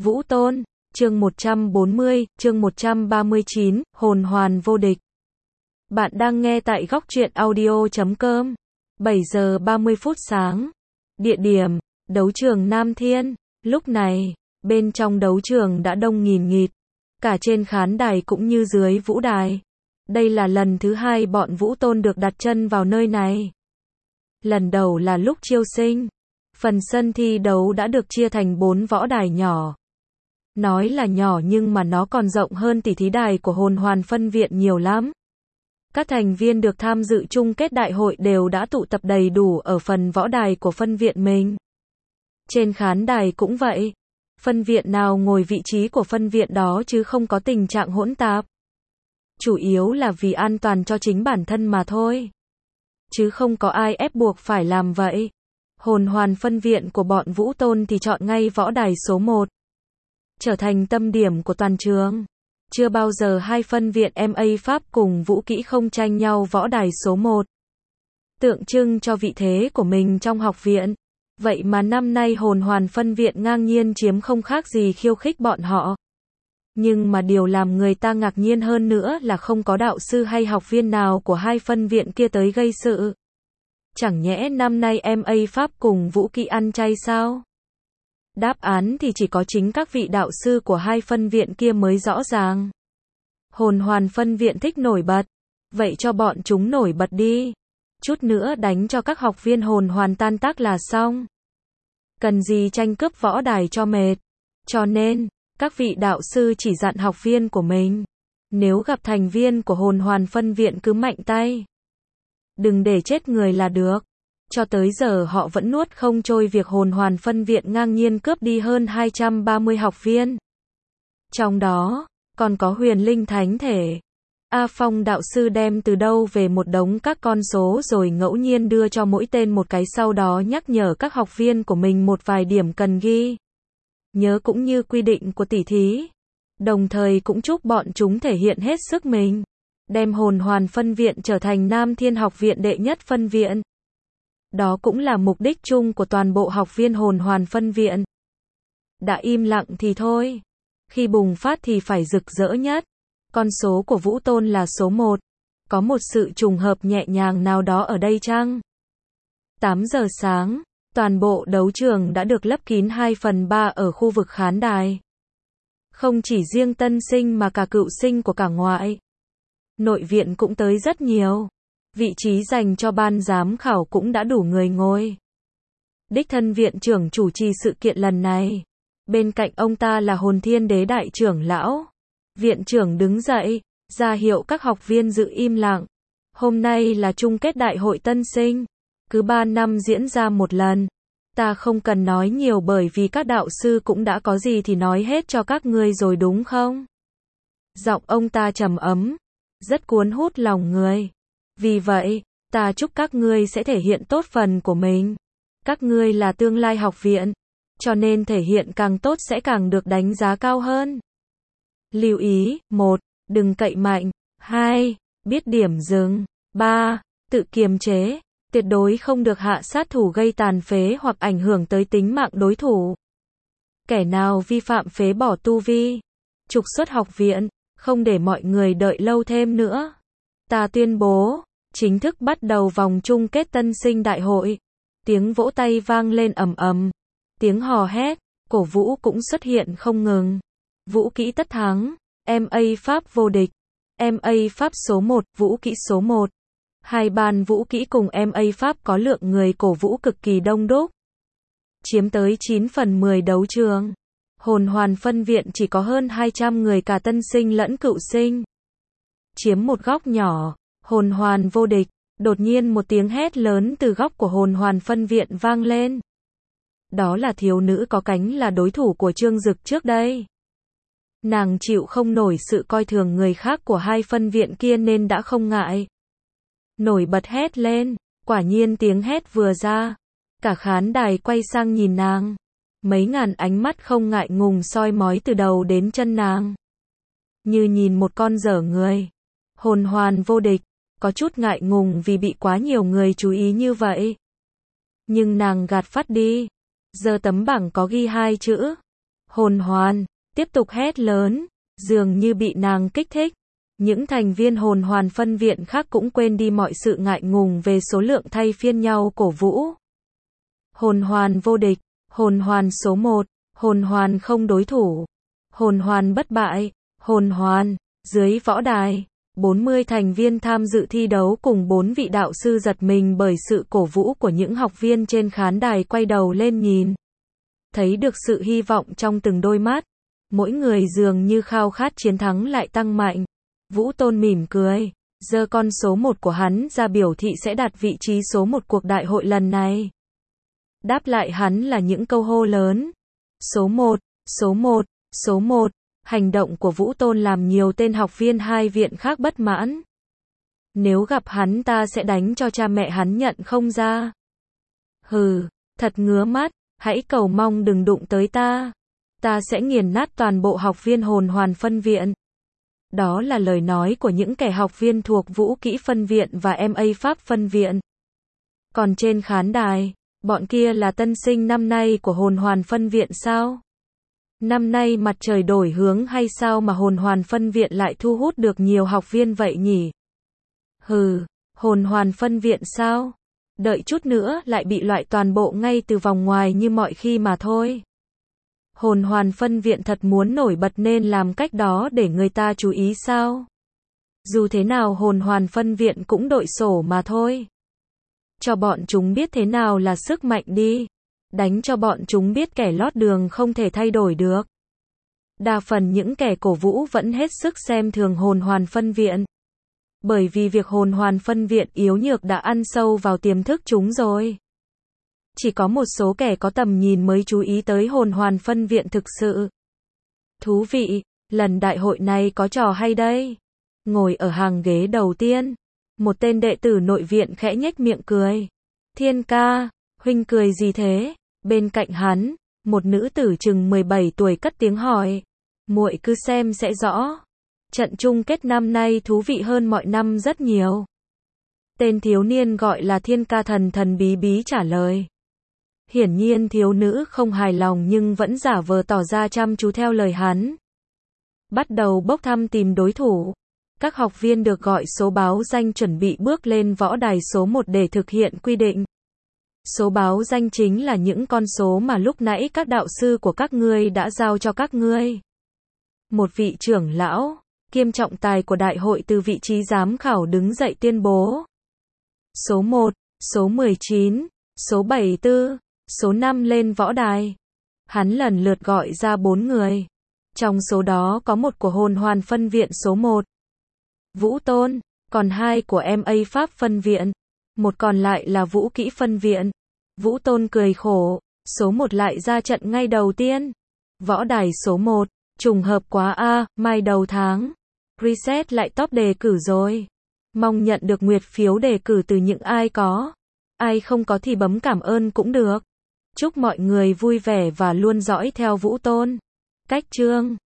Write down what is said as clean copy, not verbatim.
Vũ Tôn, chương 140, chương 139, hồn hoàn vô địch. Bạn đang nghe tại Góc Truyện Audio.com. 7 giờ 30 phút sáng. Địa điểm, đấu trường Nam Thiên. Lúc này, bên trong đấu trường đã đông nghìn nghịt. Cả trên khán đài cũng như dưới vũ đài. Đây là lần thứ hai bọn Vũ Tôn được đặt chân vào nơi này. Lần đầu là lúc chiêu sinh. Phần sân thi đấu đã được chia thành 4 võ đài nhỏ. Nói là nhỏ nhưng mà nó còn rộng hơn tỷ thí đài của hồn hoàn phân viện nhiều lắm. Các thành viên được tham dự chung kết đại hội đều đã tụ tập đầy đủ ở phần võ đài của phân viện mình. Trên khán đài cũng vậy. Phân viện nào ngồi vị trí của phân viện đó chứ không có tình trạng hỗn tạp. Chủ yếu là vì an toàn cho chính bản thân mà thôi. Chứ không có ai ép buộc phải làm vậy. Hồn hoàn phân viện của bọn Vũ Tôn thì chọn ngay võ đài số 1. Trở thành tâm điểm của toàn trường. Chưa bao giờ hai phân viện MA Pháp cùng Vũ Kỹ không tranh nhau võ đài số 1. Tượng trưng cho vị thế của mình trong học viện. Vậy mà năm nay hồn hoàn phân viện ngang nhiên chiếm không khác gì khiêu khích bọn họ. Nhưng mà điều làm người ta ngạc nhiên hơn nữa là không có đạo sư hay học viên nào của hai phân viện kia tới gây sự. Chẳng nhẽ năm nay MA Pháp cùng Vũ Kỹ ăn chay sao? Đáp án thì chỉ có chính các vị đạo sư của hai phân viện kia mới rõ ràng. Hồn hoàn phân viện thích nổi bật. Vậy cho bọn chúng nổi bật đi. Chút nữa đánh cho các học viên hồn hoàn tan tác là xong. Cần gì tranh cướp võ đài cho mệt. Cho nên, các vị đạo sư chỉ dặn học viên của mình. Nếu gặp thành viên của hồn hoàn phân viện cứ mạnh tay. Đừng để chết người là được. Cho tới giờ họ vẫn nuốt không trôi việc hồn hoàn phân viện ngang nhiên cướp đi hơn 230 học viên. Trong đó, còn có huyền linh thánh thể. A Phong đạo sư đem từ đâu về một đống các con số rồi ngẫu nhiên đưa cho mỗi tên một cái, sau đó nhắc nhở các học viên của mình một vài điểm cần ghi nhớ cũng như quy định của tỷ thí. Đồng thời cũng chúc bọn chúng thể hiện hết sức mình. Đem hồn hoàn phân viện trở thành Nam Thiên học viện đệ nhất phân viện. Đó cũng là mục đích chung của toàn bộ học viên hồn hoàn phân viện. Đã im lặng thì thôi. Khi bùng phát thì phải rực rỡ nhất. Con số của Vũ Tôn là số 1. Có một sự trùng hợp nhẹ nhàng nào đó ở đây chăng? 8 giờ sáng, toàn bộ đấu trường đã được lấp kín 2/3 ở khu vực khán đài. Không chỉ riêng tân sinh mà cả cựu sinh của cả ngoại. Nội viện cũng tới rất nhiều. Vị trí dành cho ban giám khảo cũng đã đủ người ngồi. Đích thân viện trưởng chủ trì sự kiện lần này. Bên cạnh ông ta là Hồn Thiên Đế đại trưởng lão. Viện trưởng đứng dậy, ra hiệu các học viên giữ im lặng. Hôm nay là chung kết đại hội tân sinh. Cứ 3 năm diễn ra một lần. Ta không cần nói nhiều bởi vì các đạo sư cũng đã có gì thì nói hết cho các ngươi rồi đúng không? Giọng ông ta trầm ấm. Rất cuốn hút lòng người. Vì vậy, ta chúc các ngươi sẽ thể hiện tốt phần của mình. Các ngươi là tương lai học viện. Cho nên thể hiện càng tốt sẽ càng được đánh giá cao hơn. Lưu ý, 1. Đừng cậy mạnh. 2. Biết điểm dừng. 3. Tự kiềm chế. Tuyệt đối không được hạ sát thủ gây tàn phế hoặc ảnh hưởng tới tính mạng đối thủ. Kẻ nào vi phạm phế bỏ tu vi. Trục xuất học viện. Không để mọi người đợi lâu thêm nữa. Ta tuyên bố, chính thức bắt đầu vòng chung kết tân sinh đại hội. Tiếng vỗ tay vang lên ầm ầm. Tiếng hò hét, cổ vũ cũng xuất hiện không ngừng. Vũ Kỹ tất thắng, MA Pháp vô địch. MA Pháp số 1, Vũ Kỹ số 1. Hai ban Vũ Kỹ cùng MA Pháp có lượng người cổ vũ cực kỳ đông đúc. Chiếm tới 9/10 đấu trường. Hồn hoàn phân viện chỉ có hơn 200 người cả tân sinh lẫn cựu sinh. Chiếm một góc nhỏ, hồn hoàn vô địch. Đột nhiên một tiếng hét lớn từ góc của hồn hoàn phân viện vang lên. Đó là thiếu nữ có cánh là đối thủ của Trương Dực trước đây. Nàng chịu không nổi sự coi thường người khác của hai phân viện kia nên đã không ngại. Nổi bật hét lên, quả nhiên tiếng hét vừa ra. Cả khán đài quay sang nhìn nàng. Mấy ngàn ánh mắt không ngại ngùng soi mói từ đầu đến chân nàng. Như nhìn một con dở người. Hồn hoàn vô địch, có chút ngại ngùng vì bị quá nhiều người chú ý như vậy. Nhưng nàng gạt phắt đi. Giơ tấm bảng có ghi 2 chữ. Hồn Hoàn, tiếp tục hét lớn, dường như bị nàng kích thích. Những thành viên hồn hoàn phân viện khác cũng quên đi mọi sự ngại ngùng về số lượng thay phiên nhau cổ vũ. Hồn hoàn vô địch, hồn hoàn số 1, hồn hoàn không đối thủ, hồn hoàn bất bại, hồn hoàn, dưới võ đài. 40 thành viên tham dự thi đấu cùng 4 vị đạo sư giật mình bởi sự cổ vũ của những học viên trên khán đài quay đầu lên nhìn. Thấy được sự hy vọng trong từng đôi mắt, mỗi người dường như khao khát chiến thắng lại tăng mạnh. Vũ Tôn mỉm cười, giơ con số 1 của hắn ra biểu thị sẽ đạt vị trí số 1 cuộc đại hội lần này. Đáp lại hắn là những câu hô lớn. Số 1, số 1, số 1. Hành động của Vũ Tôn làm nhiều tên học viên hai viện khác bất mãn. Nếu gặp hắn ta sẽ đánh cho cha mẹ hắn nhận không ra. Hừ, thật ngứa mắt, hãy cầu mong đừng đụng tới ta. Ta sẽ nghiền nát toàn bộ học viên hồn hoàn phân viện. Đó là lời nói của những kẻ học viên thuộc vũ kỹ phân viện và MA Pháp phân viện. Còn trên khán đài, bọn kia là tân sinh năm nay của hồn hoàn phân viện sao? Năm nay mặt trời đổi hướng hay sao mà hồn hoàn phân viện lại thu hút được nhiều học viên vậy nhỉ? Hừ, hồn hoàn phân viện sao? Đợi chút nữa lại bị loại toàn bộ ngay từ vòng ngoài như mọi khi mà thôi. Hồn hoàn phân viện thật muốn nổi bật nên làm cách đó để người ta chú ý sao? Dù thế nào hồn hoàn phân viện cũng đội sổ mà thôi. Cho bọn chúng biết thế nào là sức mạnh đi. Đánh cho bọn chúng biết kẻ lót đường không thể thay đổi được. Đa phần những kẻ cổ vũ vẫn hết sức xem thường hồn hoàn phân viện. Bởi vì việc hồn hoàn phân viện yếu nhược đã ăn sâu vào tiềm thức chúng rồi. Chỉ có một số kẻ có tầm nhìn mới chú ý tới hồn hoàn phân viện thực sự. Thú vị, lần đại hội này có trò hay đây. Ngồi ở hàng ghế đầu tiên, một tên đệ tử nội viện khẽ nhếch miệng cười. Thiên ca, huynh cười gì thế? Bên cạnh hắn, một nữ tử chừng 17 tuổi cất tiếng hỏi. Muội cứ xem sẽ rõ. Trận chung kết năm nay thú vị hơn mọi năm rất nhiều. Tên thiếu niên gọi là Thiên ca thần thần bí bí trả lời. Hiển nhiên thiếu nữ không hài lòng nhưng vẫn giả vờ tỏ ra chăm chú theo lời hắn. Bắt đầu bốc thăm tìm đối thủ. Các học viên được gọi số báo danh chuẩn bị bước lên võ đài số 1 để thực hiện quy định. Số báo danh chính là những con số mà lúc nãy các đạo sư của các ngươi đã giao cho các ngươi. Một vị trưởng lão, kiêm trọng tài của đại hội từ vị trí giám khảo đứng dậy tuyên bố. Số 1, số 19, số 74, số 5 lên võ đài. Hắn lần lượt gọi ra 4 người. Trong số đó có một của hồn hoàn phân viện số 1. Vũ Tôn, còn 2 của MA Pháp phân viện. Một còn lại là vũ kỹ phân viện. Vũ Tôn cười khổ, số 1 lại ra trận ngay đầu tiên. Võ đài số 1, trùng hợp quá a, mai đầu tháng. Reset lại top đề cử rồi. Mong nhận được nguyệt phiếu đề cử từ những ai có. Ai không có thì bấm cảm ơn cũng được. Chúc mọi người vui vẻ và luôn dõi theo Vũ Tôn. Cách chương